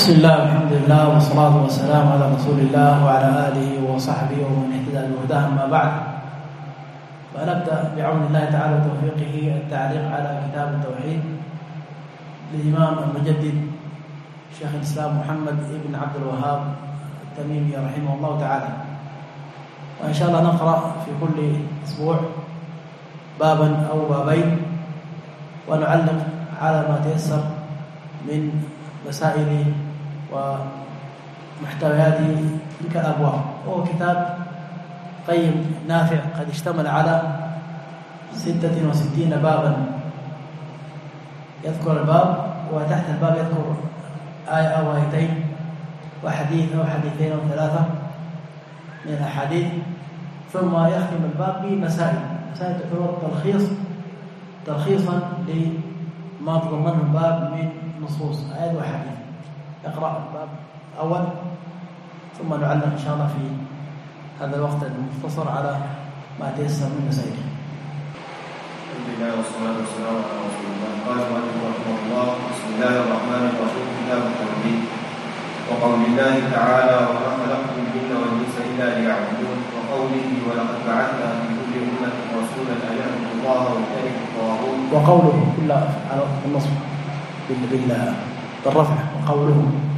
بسم الله والحمد لله والصلاة والسلام على رسول الله وعلى آله وصحبه ومن اهتدى بهداه. أما بعد، فنبدأ بعون الله تعالى وتوفيقه التعليق على كتاب التوحيد للإمام المجدد شيخ الإسلام محمد بن عبد الوهاب التميمي رحمه الله تعالى. وإن شاء الله نقرأ في كل أسبوع بابا أو بابين ونعلق على ما تيسر من مسائل ومحتويات تلك الأبواب. وهو كتاب قيم نافع قد اشتمل على 66 بابا. يذكر الباب وتحت الباب يذكر آية أو آيتين وحديث أو حديثين أو ثلاثة من الأحاديث، ثم يختم الباب بمسائل تعتبر تلخيصا لما تضمنه الباب من نصوص آيات وحديث. يقرأ الباب الأول ثم نعلق إن شاء الله في هذا الوقت المختصر على ما تيسر من مسائله. الحمد لله والصلاة والسلام على رسول الله. قال المؤلف رحمه الله: بسم الله الرحمن الرحيم. كتاب التوحيد. وقول الله تعالى: وما خلقت الجن والإنس إلا ليعبدون. وقوله: ولقد بعثنا في كل أمة رسولا أن يعبدوا الله واجتنبوا الطاغوت. وقوله كلها على النصب بالرفع. وقوله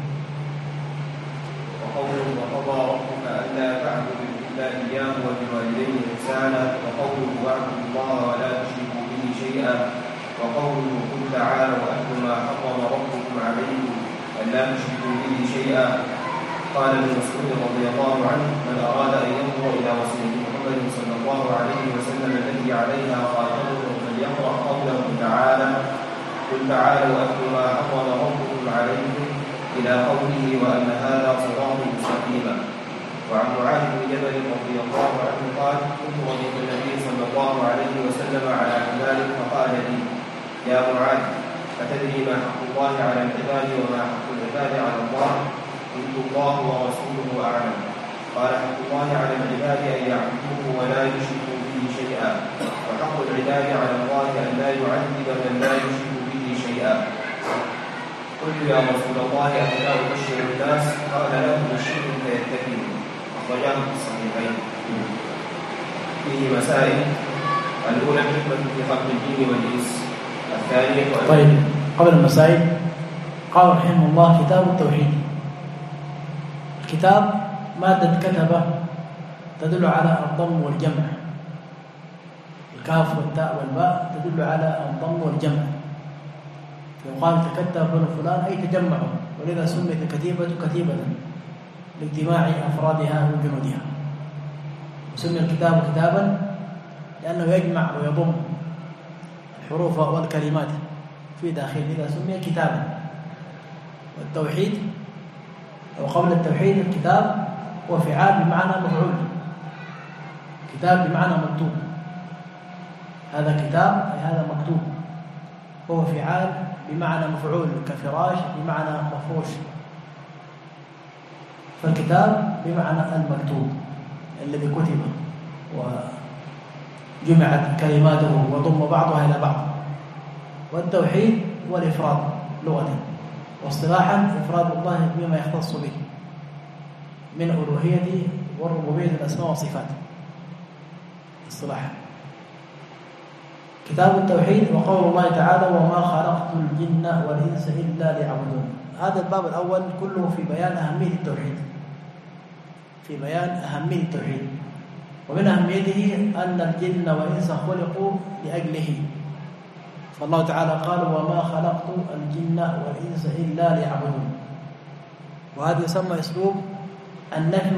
وقضى ربك ألا تعبدوا إلا إياه وبالوالدين إحسانا. وقوله: واعبدوا الله ولا تشركوا به شيئا. وقوله: قل تعالوا وأتلوا ما حرم ربكم عليكم ألا تشركوا به شيئا. قال ابن مسعود رضي الله عنه: من أراد أن ينظر إلى وصية محمد صلى الله عليه وسلم التي عليها خاتمه فليقرأ قوله تعالى: قل تعالوا وأتلوا ما حرم ربكم عليكم إلى قوله: وأن هذا صراط مستقيما. وعن معاذ بن جبل رضي الله عنه قال: كنت رديف النبي صلى الله عليه وسلم على حمار فقال لي: يا معاذ، أتدري ما حق الله على العباد وما حق العباد على الله؟ قلت: الله ورسوله أعلم. قال: حق الله على العباد أن يعبدوه ولا يشركوا به شيئا، وحق العباد على الله أن لا يعذب من لا يشرك به شيئا. قلت: يا رسول الله، أفلا أبشر الناس؟ قال: لا تبشرهم فيتكلوا. أخرجاه في الصحيحين. فيه مسائل: الأولى الحكمة في خلق الجن والإنس. الثانية طيب، قبل المسائل قال رحمه الله: كتاب التوحيد. الكتاب مادة كتبة تدل على الضم والجمع. الكاف والتاء والباء تدل على الضم والجمع. يقال تكتب بن فلان أي تجمعوا، ولذا سميت الكتيبة كتيبة لاجتماع أفرادها وجنودها. وسمي الكتاب كتابا لأنه يجمع ويضم الحروف والكلمات في داخله، لذا سمي كتابا. والتوحيد أو قبل التوحيد الكتاب هو فعال بمعنى مفعول. كتاب بمعنى مكتوب. هذا كتاب أي هذا مكتوب. هو فعال بمعنى مفعول كفراش بمعنى مفروش. فالكتاب بمعنى المكتوب الذي كتب وجمعت كلماته وضم بعضها إلى بعض. والتوحيد هو الإفراد لغة، واصطلاحا إفراد الله بما يختص به من ألوهيته والربوبية الأسماء والصفات اصطلاحا. كتاب التوحيد. وقول الله تعالى: وما خلقت الجن والإنس إلا ليعبدون. هذا الباب الأول كله في بيان أهمية التوحيد، ومن أهميته أن الجن والإنس خلقوا لأجله. فالله تعالى قال: وما خلقت الجن والإنس إلا ليعبدون. وهذا يسمى أسلوب النفي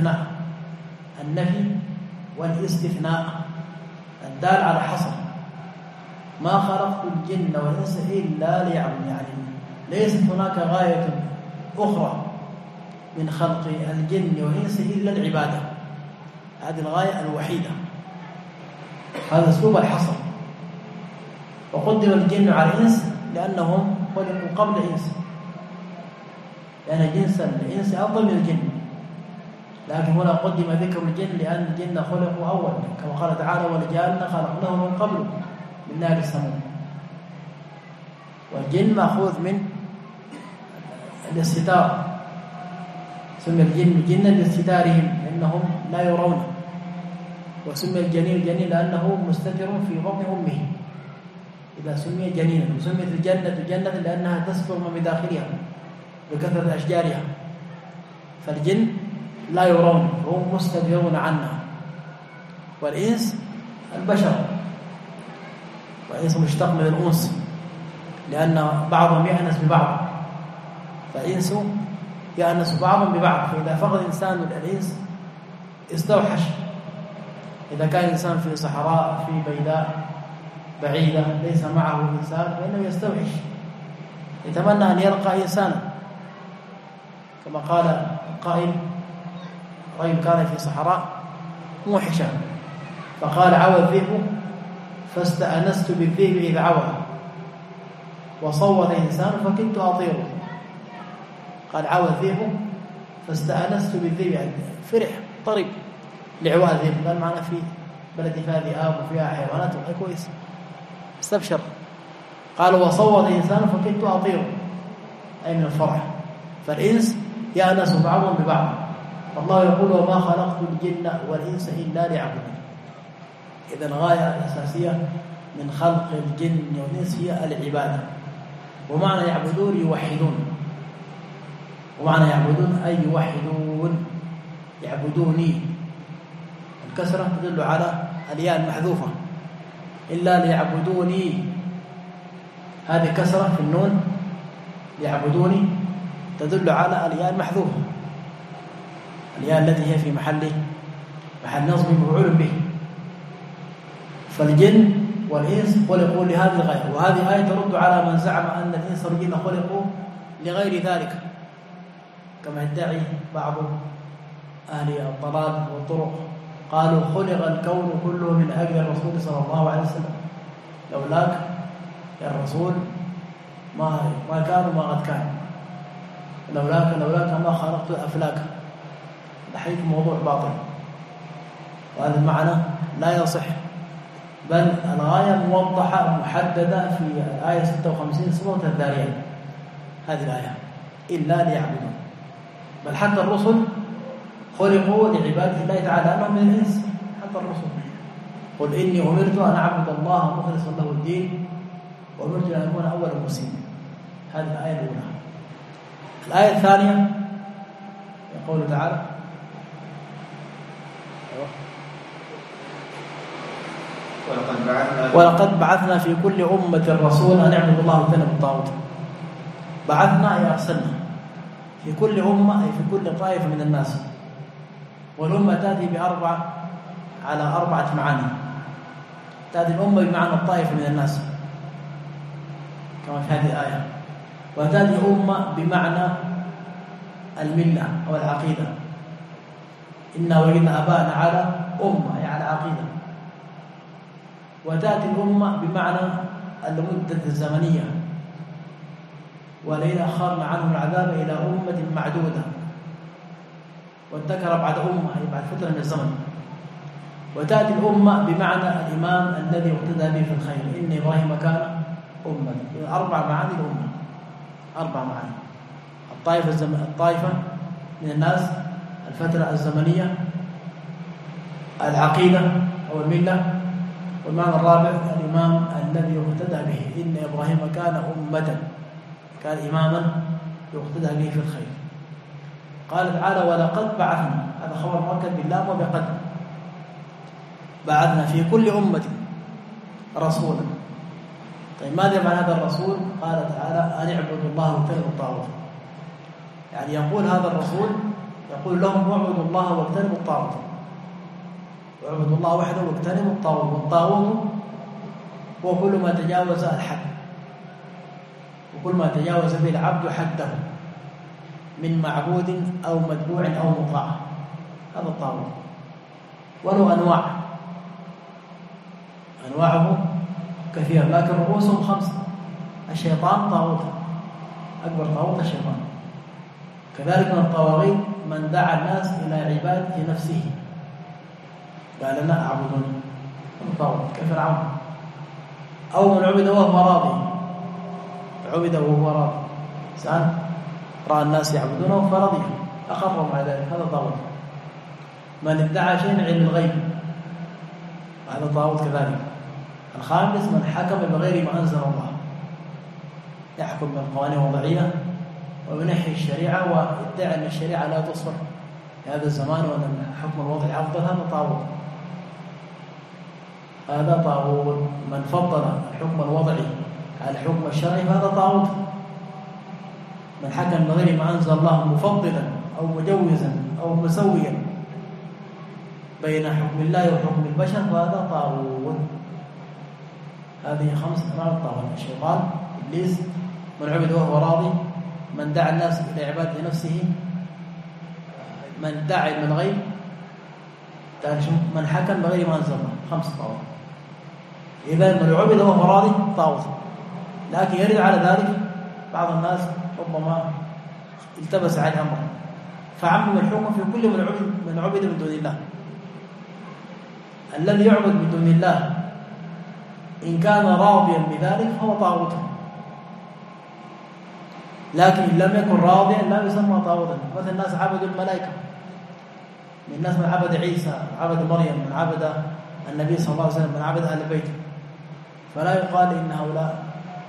والاستثناء الدال على حصر. ما خلقت الجن والإنس إلا ليعبدون، يعني ليست هناك غاية أخرى من خلق الجن والإنس إلا العبادة. هذه الغاية الوحيدة. هذا أسلوب الحصر. وقدم الجن على الإنس لأنهم خلقوا قبل الإنس، لأن جنس الإنس أفضل من الجن. لكن هنا قدم ذكر الجن لأن الجن خلقوا أول، كما قال تعالى: والجان خلقناه من قبل من نار السموم. والجن مأخوذ من الاستتار، سمي الجن جنا لاستتارهم لأنهم لا يرون، وسمي الجنين جنين لأنه مستتر في بطن أمه إذا سمي جنينا، وسميت الجنة جنة لأنها تستر من بداخلها بكثرة أشجارها، فالجن لا يرون وهم مستترون عنها، والإنس البشر، والإنس مشتق من الأنس لأن بعضهم يأنس ببعض، فالإنس يأنس بعضهم ببعض، فإذا فقد إنسان الإنس استوحش. إذا كان إنسان في صحراء في بيداء بعيدة ليس معه إنسان فإنه يستوحش، يتمنى أن يلقى إنسانا، كما قال قائل رجل كان في صحراء موحشا فقال عوى الذئب فاستأنست بالذئب إذ عوى، وصوت إنسان فكنت أطيره. قال عوى الذئب فاستأنست بالذئب، يعني فرح طرب لعواء الذئب، قال معنا في بلد فيها ذئاب وفيها حيوانات كويس استبشر. قال وصوت إنسان فكنت أطيره، أي من الفرح. فالإنس يأنس بعضهم ببعض، والله يقول وما خلقت الجن والإنس إلا ليعبدون. إذا الغاية الأساسية من خلق الجن والإنس هي العبادة، ومعنى يعبدون يوحدون، ومعنى يعبدون أي يوحدون، يعبدوني. الكسرة تدل على الياء المحذوفة، إلا ليعبدوني، هذه كسرة في النون ليعبدوني تدل على الياء المحذوفة، الياء التي هي في محل نصب مفعول به. فالجن والإنس خلقوا لهذه الغاية، وهذه آية ترد على من زعم أن الإنس والجن خلقوا لغير ذلك، كما يدعي بعض أهل الضلال والطرق، قالوا خلق الكون كله من أجل الرسول صلى الله عليه وسلم، لولاك يا الرسول ما كان وما قد كان، لولاك ما خلقت الأفلاك. الحديث موضوع باطل، وهذا المعنى لا يصح، بل الغاية موضحة محددة في الآية 56 سورة الذاريات، هذه الآية إلا ليعبدون. بل حتى الرسل خلقوا لعبادة الله تعالى، أنهم من الإنس، حتى الرسل. قل إني أمرت أن أعبد الله مخلصا له الدين وأمرت أن أكون أول المسلمين. هذه الآية الأولى. الآية الثانية يقول تعالى ولقد بعثنا في كل أمة رسول أن اعبدوا الله واجتنبوا الطاغوت. بعثنا أي أرسلنا في كل أمة، أي في كل طائفة من الناس، والأمة تأتي على أربعة معاني. تأتي الأمة بمعنى الطائفة من الناس كما في هذه الآية، وتأتي أمة بمعنى الملة أو العقيدة، إنا وجدنا آباءنا على أمة أي على عقيدة. وتأتي الأمة بمعنى المدة الزمنية، ولئن أخرنا عنهم العذاب إلى أمة معدودة، وادكر بعد أمة أي بعد فترة من الزمن. وتأتي الأمة بمعنى الإمام الذي اقتدى به في الخير، إن إبراهيم كان أمة. أربع معاني الأمة، أربع معاني: الطائفة من الناس، الفترة الزمنية، العقيدة أو الملة، والمعنى الرابع الإمام الذي يقتدى به، إن إبراهيم كان أمة، كان إماما يقتدى به في الخير. قال تعالى ولقد بعثنا، هذا خبر مؤكد باللام وبقد، بعثنا في كل أمة رسولا. طيب ماذا يفعل هذا الرسول؟ قال تعالى أن اعبدوا الله واجتنبوا الطاغوت، يعني يقول هذا الرسول يقول لهم اعبدوا الله واجتنبوا الطاغوت، واعبدوا الله وحده واجتنبوا الطاغوت. والطاغوت هو كل ما تجاوز الحد، وكل ما تجاوز به العبد حده من معبود أو متبوع أو مطاع، هذا الطاغوت. وله أنواعه كثيرة، لكن رؤوسهم 5. الشيطان طاغوت، أكبر طاغوت الشيطان. كذلك من الطواغيت من دعا الناس إلى عبادة نفسه، قال لا أعبدوني، الطاغوت كيف العبد؟ أو من عبد وهو راضي، عبد وهو راضي، سأل رأى الناس يعبدونه فرضي أقروا مع ذلك، هذا طاغوت. من ادعى شيء من علم الغيب هذا طاغوت كذلك. الخامس من حكم بغير ما أنزل الله، يحكم بالقوانين الوضعية وينحي الشريعة ويدعي أن الشريعة لا تصلح في هذا الزمان وأن الحكم الوضعي أفضل، هذا طاغوت. هذا طاغوت. من فضل الحكم الوضعي على الحكم الشرعي فهذا طاغوت. من حكم بغير ما أنزل الله مفضلا أو مجوزا أو مسويا بين حكم الله وحكم البشر فهذا طاغوت. هذه 5 أنواع الطاغوت: الشيطان، إبليس، من عبد وهو راضي، من دعا الناس إلى عبادة نفسه، من دعا من الغيب، من حكم بغير ما أنزل الله. 5 طاغوت. إذا من عبد وهو راضي طاغوت. لكن يرد على ذلك بعض الناس ربما التبس على الأمر فعمم الحكم في كل من عبد من دون الله. الذي يعبد من دون الله إن كان راضيا بذلك فهو طاغوت، لكن إن لم يكن راضيا لا يسمى طاغوتا. مثل الناس عبدوا الملائكة، من الناس من عبد عيسى، من عبد مريم، من عبد النبي صلى الله عليه وسلم، من عبد أهل البيت، فلا يقال إن هؤلاء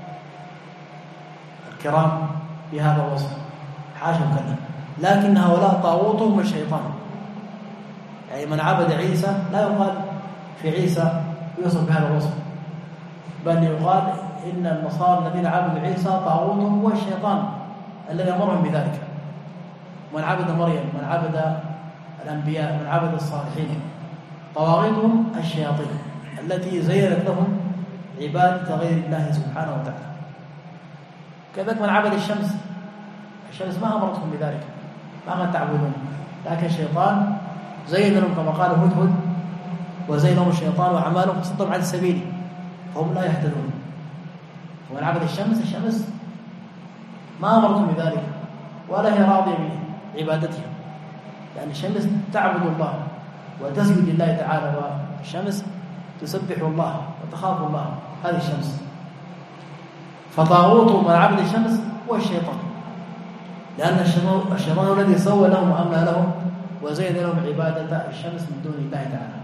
الكرام بهذا الوصف، حاشا كذا. لكن هؤلاء طاغوتهم الشيطان. يعني من عبد عيسى لا يقال في عيسى يوصف بهذا الوصف، بل يقال إن النصارى الذين عبدوا عيسى طاغوتهم هو الشيطان الذي أمرهم بذلك. من عبد مريم، من عبد الأنبياء، من عبد الصالحين، طواغيتهم الشياطين التي زينت لهم عبادة غير الله سبحانه وتعالى. كذلك من عبد الشمس، الشمس ما أمرتهم بذلك، ما كانت تعبدون، لكن الشيطان زين لهم كما قال هدهد، وزين لهم الشيطان وأعمالهم فصدهم عن السبيل فهم لا يهتدون. ومن عبد الشمس، الشمس ما أمرتهم بذلك ولا هي راضية بعبادتها، لأن الشمس تعبد الله وتسجد لله تعالى، والشمس تسبح الله وتخاف الله، هذه الشمس. فطاغوت من عبد الشمس هو الشيطان، لأن الشيطان هو الذي سوى لهم وأملى لهم وزين لهم عبادة الشمس من دون الله تعالى.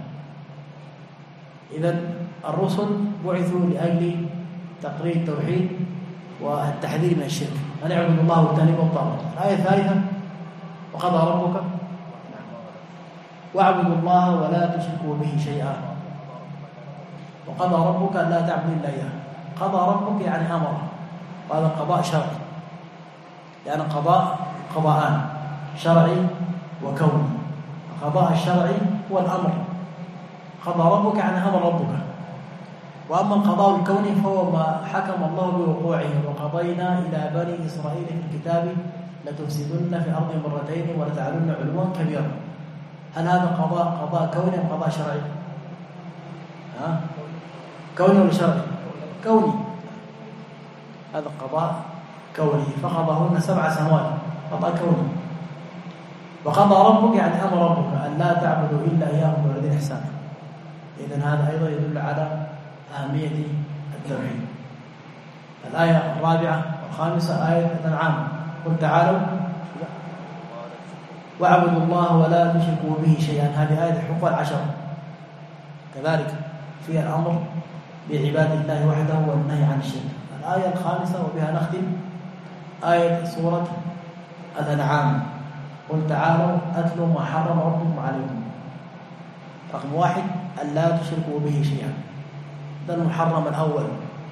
إذن الرسل بعثوا لأجل تقرير التوحيد والتحذير من الشرك، أن اعبدوا الله واجتنبوا الطاغوت. الآية الثالثة: وقضى ربك واعبدوا الله ولا تشركوا به شيئا. وقضى ربك لا تعبدوا إلا إياه. قضى ربك يعني أمر، وهذا قضاء شرعي، لأن قضاءان: شرعي وكوني. القضاء الشرعي هو الأمر، قضى ربك يعني أمر ربك. وأما القضاء الكوني فهو ما حكم الله بوقوعه. وقضينا إلى بني إسرائيل في الكتاب لتفسدن في الأرض مرتين ولتعلن علوا كبيرا. هل هذا قضاء كوني أم قضاء شرعي؟ كوني ولا شرعي؟ كوني. هذا قضاء كوني، فقضاهن 7 سنوات، قضاء كوني. وقضى ربك يعني أمر ربك أن لا تعبدوا إلا إياه وبالوالدين إحسانا. إذن هذا أيضا يدل على أهمية التوحيد. الآية الرابعة والخامسة آية الأنعام: قل تعالوا واعبدوا الله ولا تشركوا به شيئا. هذه آية الحقوق 10 كذلك فيها الأمر بعبادة الله وحده والنهي عن الشرك. الآية الخامسة وبها نختم آية سورة الأنعام: قل تعالوا أتلوا ما حرم ربكم عليكم. رقم 1: ألا تشركوا به شيئا، ده المحرم الأول،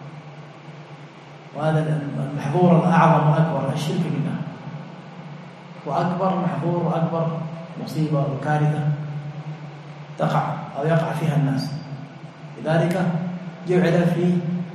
وهذا المحظور الأعظم وأكبر، الشرك بالله، وأكبر محظور وأكبر مصيبة وكارثة تقع أو يقع فيها الناس. لذلك جعل في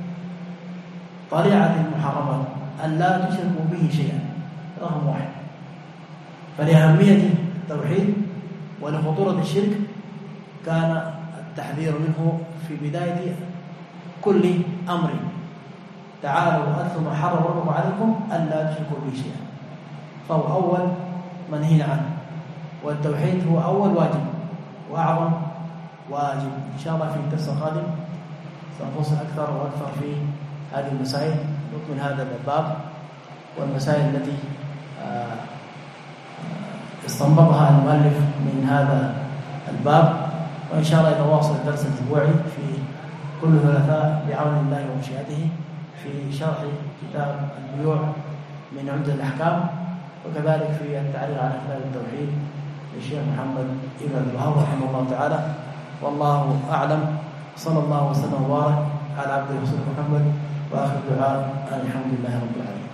طليعة المحرمات ألا تشركوا به شيئا، رقم 1. فلأهمية التوحيد ولخطورة الشرك كان التحذير منه في بداية كل أمر: تعالوا أتلوا ما حرم ربكم عليكم ألا تشركوا به شيئا. فهو أول منهي عنه، والتوحيد هو أول واجب وأعظم واجب. إن شاء الله في الدرس القادم سنفصل أكثر وأكثر في هذه المسائل من هذا الباب والمسائل التي استنبطها المؤلف من هذا الباب، وإن شاء الله يتواصل الدرس الأسبوعي في كل ثلاثاء بعون الله ومشيئته في شرح كتاب البيوع من عمدة الأحكام، وكذلك في التعليق على كتاب التوحيد للشيخ محمد ابن عبد الوهاب رحمه الله تعالى. والله أعلم. صلى الله وسلم وبارك على عبده ورسوله محمد، وآخر دعاء الحمد لله رب العالمين.